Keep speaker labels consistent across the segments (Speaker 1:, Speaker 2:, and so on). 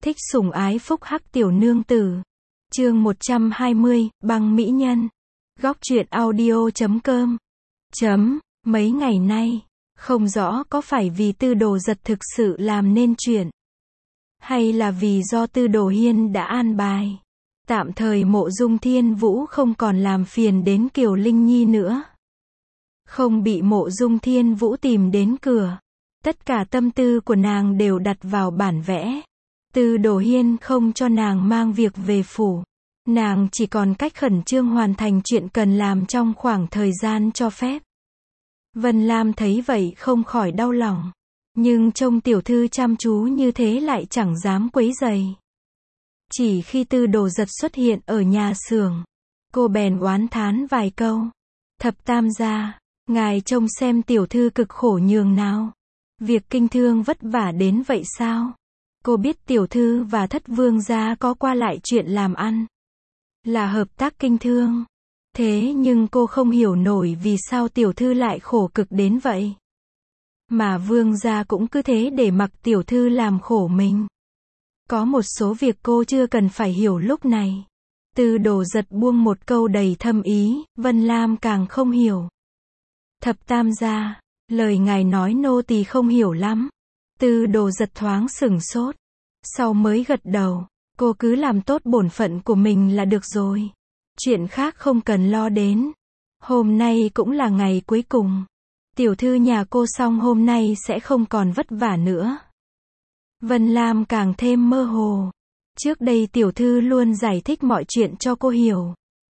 Speaker 1: Thích sủng ái phúc hắc tiểu nương tử. Chương 120, băng mỹ nhân. Góc truyện audio.com. Mấy ngày nay, không rõ có phải vì Tư Đồ Giật thực sự làm nên chuyện, hay là vì do Tư Đồ Hiên đã an bài. Tạm thời Mộ Dung Thiên Vũ không còn làm phiền đến Kiều Linh Nhi nữa. Không bị Mộ Dung Thiên Vũ tìm đến cửa. Tất cả tâm tư của nàng đều đặt vào bản vẽ. Tư Đồ Hiên không cho nàng mang việc về phủ. Nàng chỉ còn cách khẩn trương hoàn thành chuyện cần làm trong khoảng thời gian cho phép. Vân Lam thấy vậy không khỏi đau lòng. Nhưng trông tiểu thư chăm chú như thế lại chẳng dám quấy rầy. Chỉ khi Tư Đồ Giật xuất hiện ở nhà xưởng, cô bèn oán thán vài câu. Thập tam gia, ngài trông xem tiểu thư cực khổ nhường nào. Việc kinh thương vất vả đến vậy sao? Cô biết tiểu thư và Thất vương gia có qua lại chuyện làm ăn, là hợp tác kinh thương. Thế nhưng cô không hiểu nổi vì sao tiểu thư lại khổ cực đến vậy. Mà vương gia cũng cứ thế để mặc tiểu thư làm khổ mình. Có một số việc cô chưa cần phải hiểu lúc này. Tư Đồ Giật buông một câu đầy thâm ý, Vân Lam càng không hiểu. Thập tam gia, lời ngài nói nô tỳ không hiểu lắm. Tư Đồ Giật thoáng sửng sốt, sau mới gật đầu. Cô cứ làm tốt bổn phận của mình là được rồi. Chuyện khác không cần lo đến. Hôm nay cũng là ngày cuối cùng. Tiểu thư nhà cô xong hôm nay sẽ không còn vất vả nữa. Vân Lam càng thêm mơ hồ. Trước đây tiểu thư luôn giải thích mọi chuyện cho cô hiểu.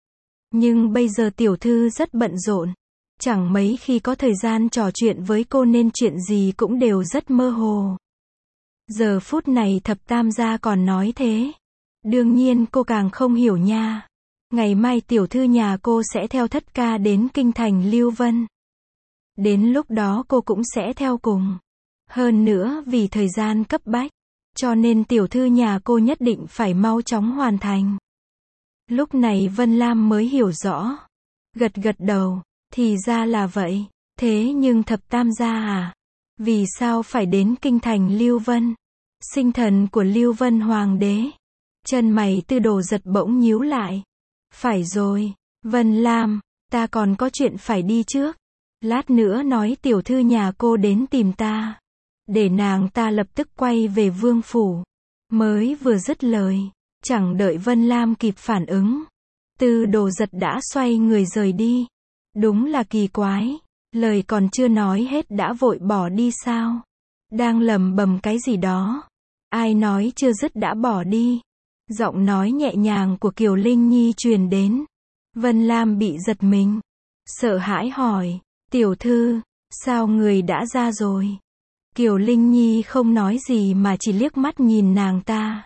Speaker 1: Nhưng bây giờ tiểu thư rất bận rộn. Chẳng mấy khi có thời gian trò chuyện với cô nên chuyện gì cũng đều rất mơ hồ. Giờ phút này thập tam gia còn nói thế. Đương nhiên cô càng không hiểu nha. Ngày mai tiểu thư nhà cô sẽ theo thất ca đến kinh thành Lưu Vân. Đến lúc đó cô cũng sẽ theo cùng. Hơn nữa vì thời gian cấp bách, cho nên tiểu thư nhà cô nhất định phải mau chóng hoàn thành. Lúc này Vân Lam mới hiểu rõ. Gật gật đầu, thì ra là vậy. Thế nhưng thập tam gia à? Vì sao phải đến kinh thành Lưu Vân? Sinh thần của Lưu Vân Hoàng đế. Chân mày Tư Đồ Giật bỗng nhíu lại. Phải rồi, Vân Lam, ta còn có chuyện phải đi trước. Lát nữa nói tiểu thư nhà cô đến tìm ta, để nàng ta lập tức quay về vương phủ. Mới vừa dứt lời, chẳng đợi Vân Lam kịp phản ứng, Tư Đồ Giật đã xoay người rời đi. Đúng là kỳ quái, lời còn chưa nói hết đã vội bỏ đi sao? Đang lẩm bẩm cái gì đó, ai nói chưa dứt đã bỏ đi. Giọng nói nhẹ nhàng của Kiều Linh Nhi truyền đến. Vân Lam bị giật mình, sợ hãi hỏi, tiểu thư, sao người đã ra rồi? Kiều Linh Nhi không nói gì mà chỉ liếc mắt nhìn nàng ta.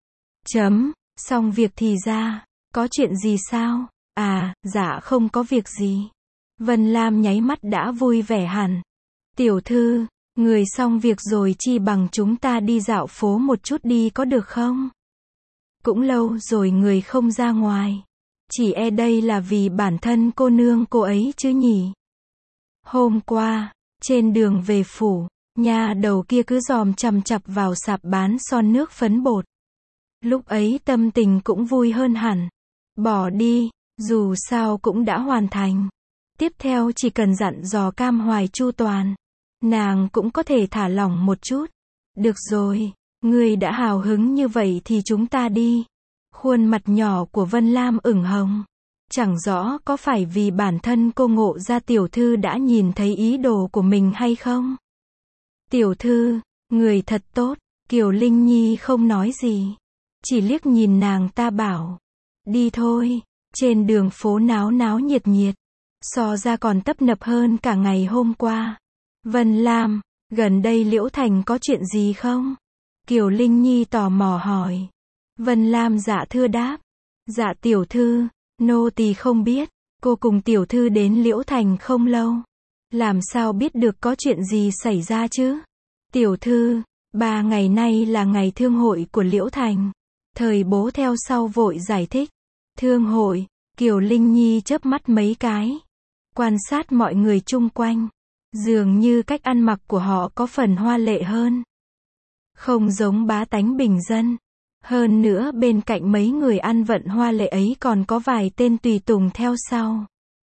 Speaker 1: Xong việc thì ra, có chuyện gì sao? À, dạ không có việc gì. Vân Lam nháy mắt đã vui vẻ hẳn. Tiểu thư, người xong việc rồi chi bằng chúng ta đi dạo phố một chút đi có được không? Cũng lâu rồi người không ra ngoài. Chỉ e đây là vì bản thân cô nương cô ấy chứ nhỉ? Hôm qua, trên đường về phủ, nhà đầu kia cứ dòm chằm chằm vào sạp bán son nước phấn bột. Lúc ấy tâm tình cũng vui hơn hẳn. Bỏ đi, dù sao cũng đã hoàn thành. Tiếp theo chỉ cần dặn dò Cam Hoài chu toàn, nàng cũng có thể thả lỏng một chút. Được rồi, người đã hào hứng như vậy thì chúng ta đi. Khuôn mặt nhỏ của Vân Lam ửng hồng. Chẳng rõ có phải vì bản thân cô ngộ ra tiểu thư đã nhìn thấy ý đồ của mình hay không? Tiểu thư, người thật tốt. Kiều Linh Nhi không nói gì, chỉ liếc nhìn nàng ta bảo, đi thôi. Trên đường phố náo náo nhiệt nhiệt, so ra còn tấp nập hơn cả ngày hôm qua. Vân Lam, gần đây Liễu Thành có chuyện gì không? Kiều Linh Nhi tò mò hỏi. Vân Lam dạ thưa đáp. Dạ tiểu thư, nô tỳ không biết. Cô cùng tiểu thư đến Liễu Thành không lâu, làm sao biết được có chuyện gì xảy ra chứ? Tiểu thư, 3 ngày nay là ngày thương hội của Liễu Thành. Thời bố theo sau vội giải thích. Thương hội? Kiều Linh Nhi chớp mắt mấy cái, quan sát mọi người chung quanh. Dường như cách ăn mặc của họ có phần hoa lệ hơn. Không giống bá tánh bình dân. Hơn nữa bên cạnh mấy người ăn vận hoa lệ ấy còn có vài tên tùy tùng theo sau.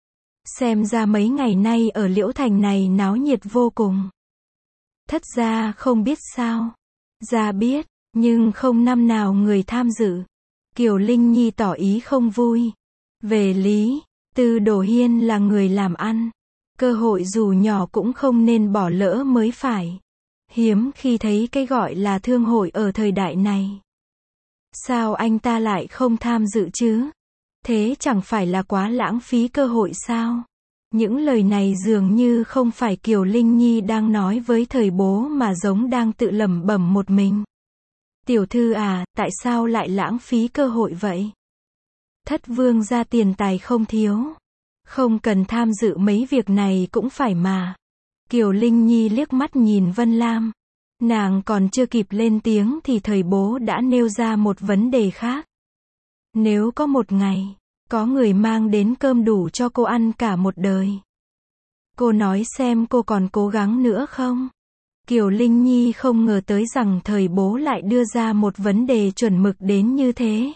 Speaker 1: Xem ra mấy ngày nay ở Liễu Thành này náo nhiệt vô cùng. Thất gia không biết sao. Gia biết, nhưng không năm nào người tham dự. Kiều Linh Nhi tỏ ý không vui. Về lý, Tư Đồ Hiên là người làm ăn. Cơ hội dù nhỏ cũng không nên bỏ lỡ mới phải. Hiếm khi thấy cái gọi là thương hội ở thời đại này. Sao anh ta lại không tham dự chứ? Thế chẳng phải là quá lãng phí cơ hội sao? Những lời này dường như không phải Kiều Linh Nhi đang nói với Thời Bố mà giống đang tự lẩm bẩm một mình. Tiểu thư à, tại sao lại lãng phí cơ hội vậy? Thất vương gia tiền tài không thiếu. Không cần tham dự mấy việc này cũng phải mà. Kiều Linh Nhi liếc mắt nhìn Vân Lam. Nàng còn chưa kịp lên tiếng thì Thời Bố đã nêu ra một vấn đề khác. Nếu có một ngày, có người mang đến cơm đủ cho cô ăn cả một đời. Cô nói xem cô còn cố gắng nữa không? Kiều Linh Nhi không ngờ tới rằng Thời Bố lại đưa ra một vấn đề chuẩn mực đến như thế.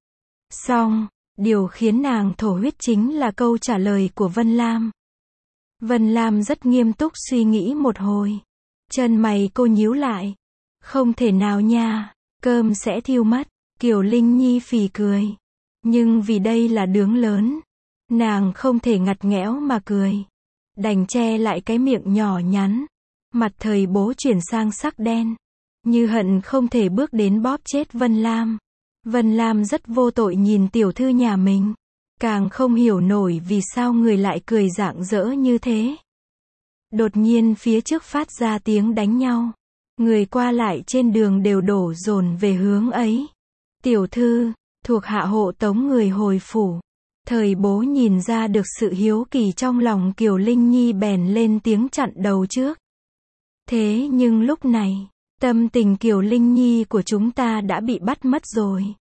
Speaker 1: Song, điều khiến nàng thổ huyết chính là câu trả lời của Vân Lam. Vân Lam rất nghiêm túc suy nghĩ một hồi. Chân mày cô nhíu lại. Không thể nào nha, cơm sẽ thiêu mất. Kiều Linh Nhi phì cười. Nhưng vì đây là đướng lớn, nàng không thể ngặt nghẽo mà cười. Đành che lại cái miệng nhỏ nhắn. Mặt Thời Bố chuyển sang sắc đen. Như hận không thể bước đến bóp chết Vân Lam. Vân Lam rất vô tội nhìn tiểu thư nhà mình. Càng không hiểu nổi vì sao người lại cười rạng rỡ như thế. Đột nhiên phía trước phát ra tiếng đánh nhau. Người qua lại trên đường đều đổ dồn về hướng ấy. Tiểu thư, thuộc hạ hộ tống người hồi phủ. Thời Bố nhìn ra được sự hiếu kỳ trong lòng Kiều Linh Nhi bèn lên tiếng chặn đầu trước. Thế nhưng lúc này, tâm tình Kiều Linh Nhi của chúng ta đã bị bắt mất rồi.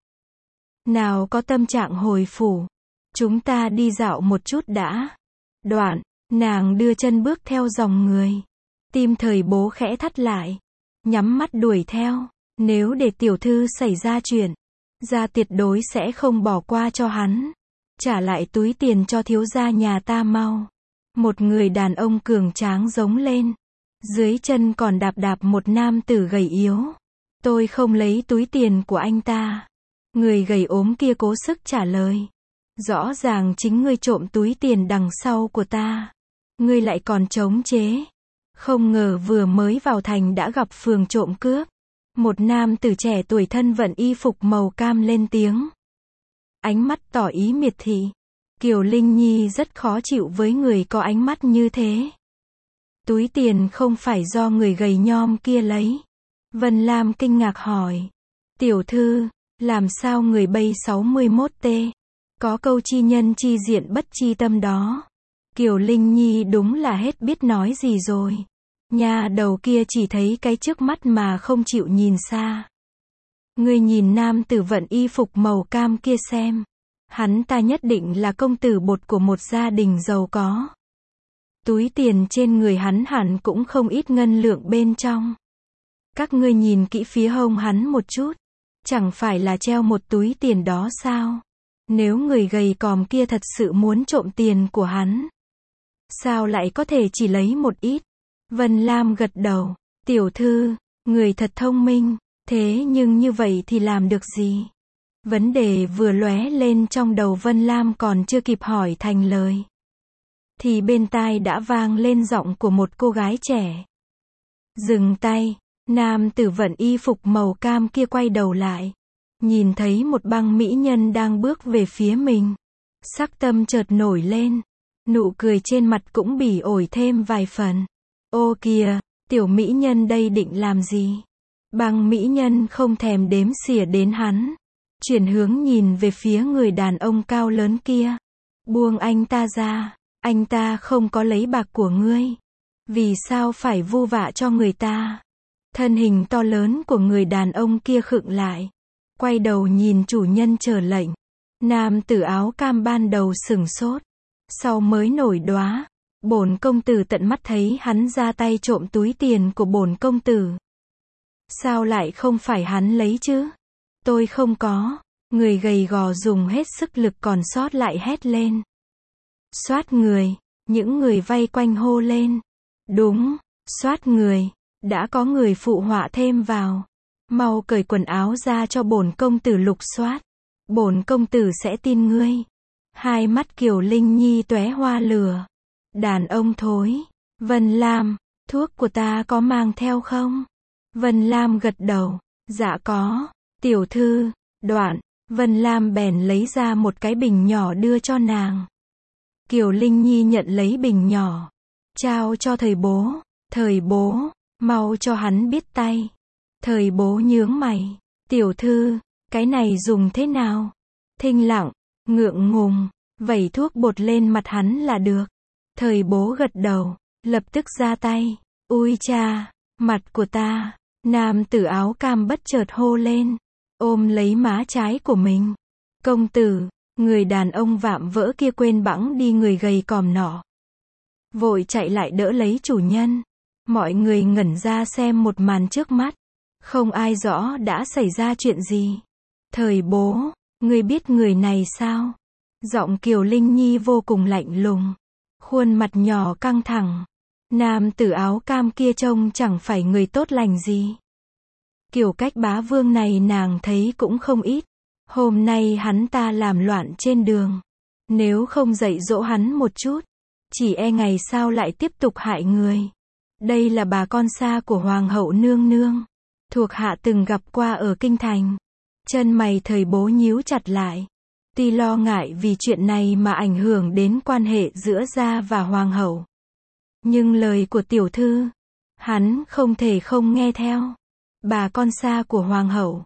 Speaker 1: Nào có tâm trạng hồi phủ. Chúng ta đi dạo một chút đã. Đoạn, nàng đưa chân bước theo dòng người. Tim Thời Bố khẽ thắt lại. Nhắm mắt đuổi theo. Nếu để tiểu thư xảy ra chuyện, gia tuyệt đối sẽ không bỏ qua cho hắn. Trả lại túi tiền cho thiếu gia nhà ta mau. Một người đàn ông cường tráng giống lên. Dưới chân còn đạp đạp một nam tử gầy yếu. Tôi không lấy túi tiền của anh ta. Người gầy ốm kia cố sức trả lời. Rõ ràng chính ngươi trộm túi tiền đằng sau của ta. Ngươi lại còn chống chế. Không ngờ vừa mới vào thành đã gặp phường trộm cướp. Một nam tử trẻ tuổi thân vận y phục màu cam lên tiếng. Ánh mắt tỏ ý miệt thị. Kiều Linh Nhi rất khó chịu với người có ánh mắt như thế. Túi tiền không phải do người gầy nhom kia lấy. Vân Lam kinh ngạc hỏi. Tiểu thư, làm sao người bay 61T? Có câu chi nhân chi diện bất chi tâm đó. Kiều Linh Nhi đúng là hết biết nói gì rồi. Nhà đầu kia chỉ thấy cái trước mắt mà không chịu nhìn xa. Ngươi nhìn nam tử vận y phục màu cam kia xem. Hắn ta nhất định là công tử bột của một gia đình giàu có. Túi tiền trên người hắn hẳn cũng không ít ngân lượng bên trong. Các ngươi nhìn kỹ phía hông hắn một chút. Chẳng phải là treo một túi tiền đó sao? Nếu người gầy còm kia thật sự muốn trộm tiền của hắn, sao lại có thể chỉ lấy một ít? Vân Lam gật đầu. Tiểu thư, người thật thông minh. Thế nhưng như vậy thì làm được gì? Vấn đề vừa lóe lên trong đầu Vân Lam còn chưa kịp hỏi thành lời. Thì bên tai đã vang lên giọng của một cô gái trẻ. Dừng tay, nam tử vận y phục màu cam kia quay đầu lại. Nhìn thấy một băng mỹ nhân đang bước về phía mình. Sắc tâm chợt nổi lên. Nụ cười trên mặt cũng bỉ ổi thêm vài phần. Ô kìa, tiểu mỹ nhân đây định làm gì? Băng mỹ nhân không thèm đếm xỉa đến hắn. Chuyển hướng nhìn về phía người đàn ông cao lớn kia. Buông anh ta ra. Anh ta không có lấy bạc của ngươi. Vì sao phải vu vạ cho người ta? Thân hình to lớn của người đàn ông kia khựng lại. Quay đầu nhìn chủ nhân chờ lệnh. Nam tử áo cam ban đầu sửng sốt. Sau mới nổi đoá. Bổn công tử tận mắt thấy hắn ra tay trộm túi tiền của bổn công tử. Sao lại không phải hắn lấy chứ? Tôi không có. Người gầy gò dùng hết sức lực còn sót lại hét lên. Soát người. Những người vây quanh hô lên. Đúng, soát người. Đã có người phụ họa thêm vào. Mau cởi quần áo ra cho bổn công tử lục soát. Bổn công tử sẽ tin ngươi. Hai mắt Kiều Linh Nhi tóe hoa lửa. Đàn ông thối. Vân Lam, thuốc của ta có mang theo không? Vân Lam gật đầu. Dạ có. Tiểu thư. Đoạn, Vân Lam bèn lấy ra một cái bình nhỏ đưa cho nàng. Kiều Linh Nhi nhận lấy bình nhỏ. Trao cho thầy bố. Thầy bố, mau cho hắn biết tay. Thầy bố nhướng mày. Tiểu thư, cái này dùng thế nào? Thinh lặng, ngượng ngùng, vẩy thuốc bột lên mặt hắn là được. Thầy bố gật đầu, lập tức ra tay. Ui cha, mặt của ta. Nam tử áo cam bất chợt hô lên, ôm lấy má trái của mình. Công tử, người đàn ông vạm vỡ kia quên bẵng đi người gầy còm nọ. Vội chạy lại đỡ lấy chủ nhân. Mọi người ngẩn ra xem một màn trước mắt. Không ai rõ đã xảy ra chuyện gì. Thầy bố, ngươi biết người này sao? Giọng Kiều Linh Nhi vô cùng lạnh lùng. Khuôn mặt nhỏ căng thẳng. Nam tử áo cam kia trông chẳng phải người tốt lành gì. Kiểu cách bá vương này nàng thấy cũng không ít. Hôm nay hắn ta làm loạn trên đường. Nếu không dạy dỗ hắn một chút, chỉ e ngày sau lại tiếp tục hại người. Đây là bà con xa của Hoàng hậu nương nương. Thuộc hạ từng gặp qua ở kinh thành. Chân mày thầy bố nhíu chặt lại. Tuy lo ngại vì chuyện này mà ảnh hưởng đến quan hệ giữa gia và Hoàng hậu. Nhưng lời của tiểu thư, hắn không thể không nghe theo. Bà con xa của Hoàng hậu.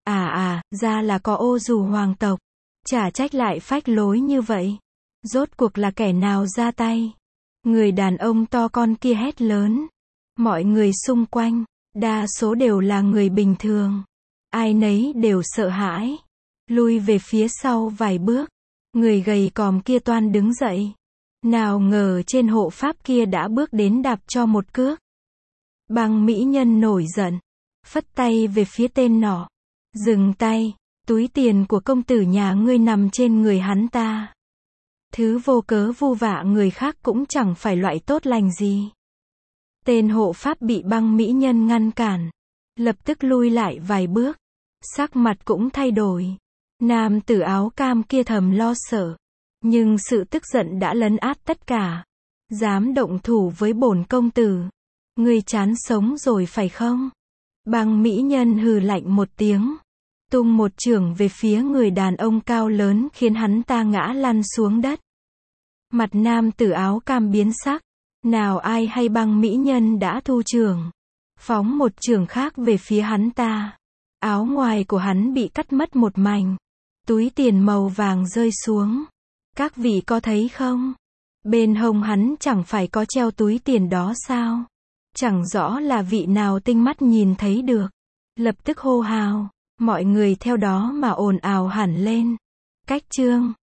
Speaker 1: Ra là có ô dù hoàng tộc. Chả trách lại phách lối như vậy. Rốt cuộc là kẻ nào ra tay? Người đàn ông to con kia hét lớn. Mọi người xung quanh, đa số đều là người bình thường. Ai nấy đều sợ hãi. Lui về phía sau vài bước. Người gầy còm kia toan đứng dậy. Nào ngờ trên hộ pháp kia đã bước đến đạp cho một cước. Băng mỹ nhân nổi giận. Phất tay về phía tên nọ. Dừng tay. Túi tiền của công tử nhà ngươi nằm trên người hắn ta. Thứ vô cớ vu vạ người khác cũng chẳng phải loại tốt lành gì. Tên hộ pháp bị băng mỹ nhân ngăn cản. Lập tức lui lại vài bước. Sắc mặt cũng thay đổi. Nam tử áo cam kia thầm lo sợ. Nhưng sự tức giận đã lấn át tất cả. Dám động thủ với bổn công tử. Ngươi chán sống rồi phải không? Băng mỹ nhân hừ lạnh một tiếng. Tung một chưởng về phía người đàn ông cao lớn khiến hắn ta ngã lăn xuống đất. Mặt nam tử áo cam biến sắc. Nào ai hay băng mỹ nhân đã thu chưởng. Phóng một chưởng khác về phía hắn ta. Áo ngoài của hắn bị cắt mất một mảnh. Túi tiền màu vàng rơi xuống. Các vị có thấy không? Bên hông hắn chẳng phải có treo túi tiền đó sao? Chẳng rõ là vị nào tinh mắt nhìn thấy được. Lập tức hô hào. Mọi người theo đó mà ồn ào hẳn lên. Cách chương